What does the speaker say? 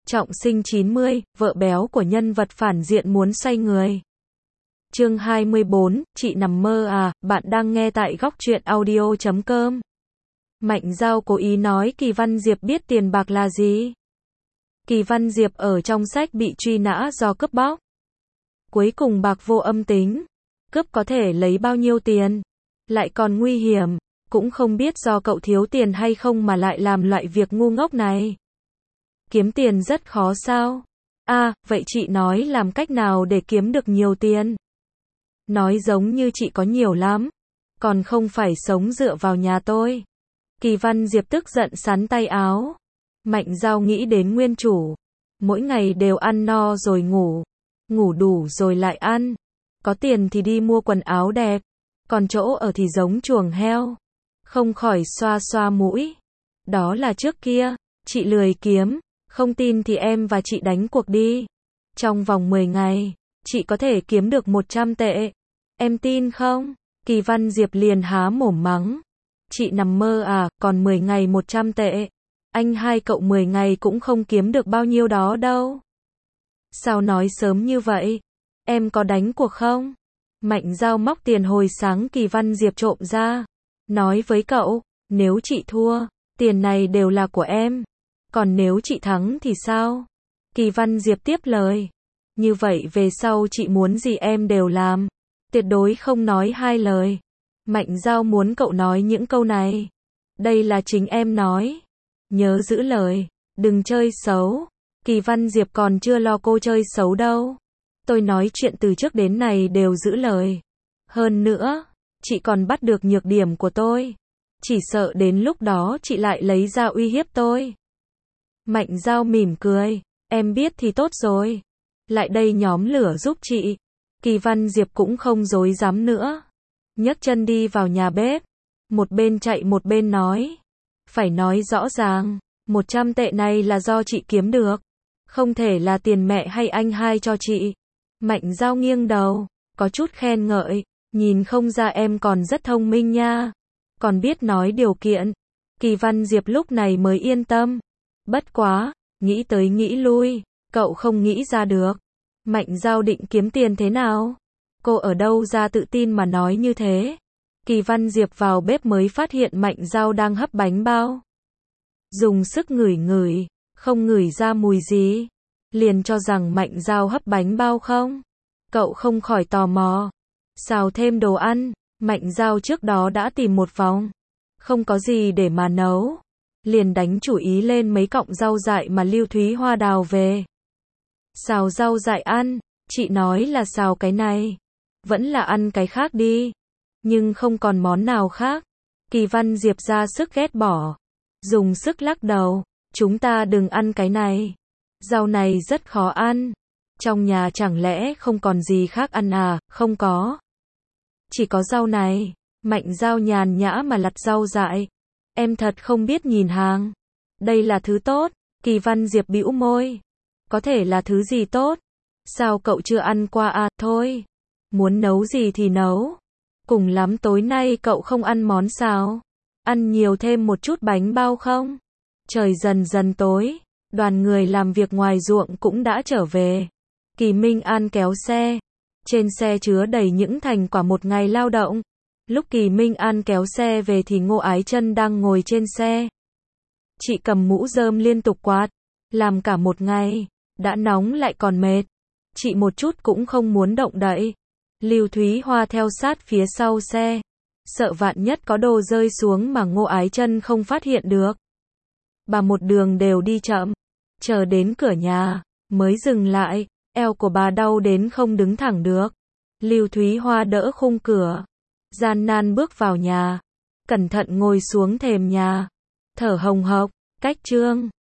Trọng sinh 90, vợ béo của nhân vật phản diện muốn xoay người. Chương 24, chị nằm mơ à, bạn đang nghe tại góc truyện audio.com. Mạnh Dao cố ý nói Kỳ Văn Diệp biết tiền bạc là gì. Kỳ Văn Diệp ở trong sách bị truy nã do cướp bóc. Cuối cùng bạc vô âm tính. Cướp có thể lấy bao nhiêu tiền? Lại còn nguy hiểm. Cũng không biết do cậu thiếu tiền hay không mà lại làm loại việc ngu ngốc này. Kiếm tiền rất khó sao? Vậy chị nói làm cách nào để kiếm được nhiều tiền? Nói giống như chị có nhiều lắm. Còn không phải sống dựa vào nhà tôi. Kỳ Văn Diệp tức giận sắn tay áo. Mạnh Dao nghĩ đến nguyên chủ. Mỗi ngày đều ăn no rồi ngủ. Ngủ đủ rồi lại ăn. Có tiền thì đi mua quần áo đẹp. Còn chỗ ở thì giống chuồng heo. Không khỏi xoa xoa mũi. Đó là trước kia. Chị lười kiếm. Không tin thì em và chị đánh cuộc đi. Trong vòng 10 ngày, chị có thể kiếm được 100 tệ. Em tin không? Kỳ Văn Diệp liền há mồm mắng. Chị nằm mơ à, còn 10 ngày 100 tệ. Anh hai cậu 10 ngày cũng không kiếm được bao nhiêu đó đâu. Sao nói sớm như vậy? Em có đánh cuộc không? Mạnh Dao móc tiền hồi sáng Kỳ Văn Diệp trộm ra. Nói với cậu, nếu chị thua, tiền này đều là của em. Còn nếu chị thắng thì sao? Kỳ Văn Diệp tiếp lời. Như vậy về sau chị muốn gì em đều làm. Tuyệt đối không nói hai lời. Mạnh Dao muốn cậu nói những câu này. Đây là chính em nói. Nhớ giữ lời. Đừng chơi xấu. Kỳ Văn Diệp còn chưa lo cô chơi xấu đâu. Tôi nói chuyện từ trước đến nay đều giữ lời. Hơn nữa, chị còn bắt được nhược điểm của tôi. Chỉ sợ đến lúc đó chị lại lấy ra uy hiếp tôi. Mạnh Dao mỉm cười. Em biết thì tốt rồi. Lại đây nhóm lửa giúp chị. Kỳ Văn Diệp cũng không dối dám nữa. Nhấc chân đi vào nhà bếp. Một bên chạy một bên nói. Phải nói rõ ràng. 100 tệ này là do chị kiếm được. Không thể là tiền mẹ hay anh hai cho chị. Mạnh Dao nghiêng đầu. Có chút khen ngợi. Nhìn không ra em còn rất thông minh nha. Còn biết nói điều kiện. Kỳ Văn Diệp lúc này mới yên tâm. Bất quá, nghĩ tới nghĩ lui, cậu không nghĩ ra được. Mạnh Dao định kiếm tiền thế nào? Cô ở đâu ra tự tin mà nói như thế? Kỳ Văn Diệp vào bếp mới phát hiện Mạnh Dao đang hấp bánh bao. Dùng sức ngửi ngửi, không ngửi ra mùi gì. Liền cho rằng Mạnh Dao hấp bánh bao không? Cậu không khỏi tò mò. Xào thêm đồ ăn, Mạnh Dao trước đó đã tìm một vòng. Không có gì để mà nấu. Liền đánh chủ ý lên mấy cọng rau dại mà Lưu Thúy Hoa đào về. Xào rau dại ăn, chị nói là xào cái này. Vẫn là ăn cái khác đi. Nhưng không còn món nào khác. Kỳ Văn Diệp ra sức ghét bỏ. Dùng sức lắc đầu. Chúng ta đừng ăn cái này. Rau này rất khó ăn. Trong nhà chẳng lẽ không còn gì khác ăn à? Không có. Chỉ có rau này. Mạnh Dao nhàn nhã mà lặt rau dại. Em thật không biết nhìn hàng. Đây là thứ tốt. Kỳ Văn Diệp bĩu môi. Có thể là thứ gì tốt? Sao cậu chưa ăn qua à? Thôi. Muốn nấu gì thì nấu. Cùng lắm tối nay cậu không ăn món xào. Ăn nhiều thêm một chút bánh bao không? Trời dần dần tối. Đoàn người làm việc ngoài ruộng cũng đã trở về. Kỳ Minh An kéo xe. Trên xe chứa đầy những thành quả một ngày lao động. Lúc Kỳ Minh An kéo xe về thì Ngô Ái Chân đang ngồi trên xe. Chị cầm mũ rơm liên tục quạt. Làm cả một ngày. Đã nóng lại còn mệt. Chị một chút cũng không muốn động đậy. Lưu Thúy Hoa theo sát phía sau xe. Sợ vạn nhất có đồ rơi xuống mà Ngô Ái Chân không phát hiện được. Bà một đường đều đi chậm. Chờ đến cửa nhà. Mới dừng lại. Eo của bà đau đến không đứng thẳng được. Lưu Thúy Hoa đỡ khung cửa. Gian nan bước vào nhà. Cẩn thận ngồi xuống thềm nhà. Thở hồng hộc. Cách chương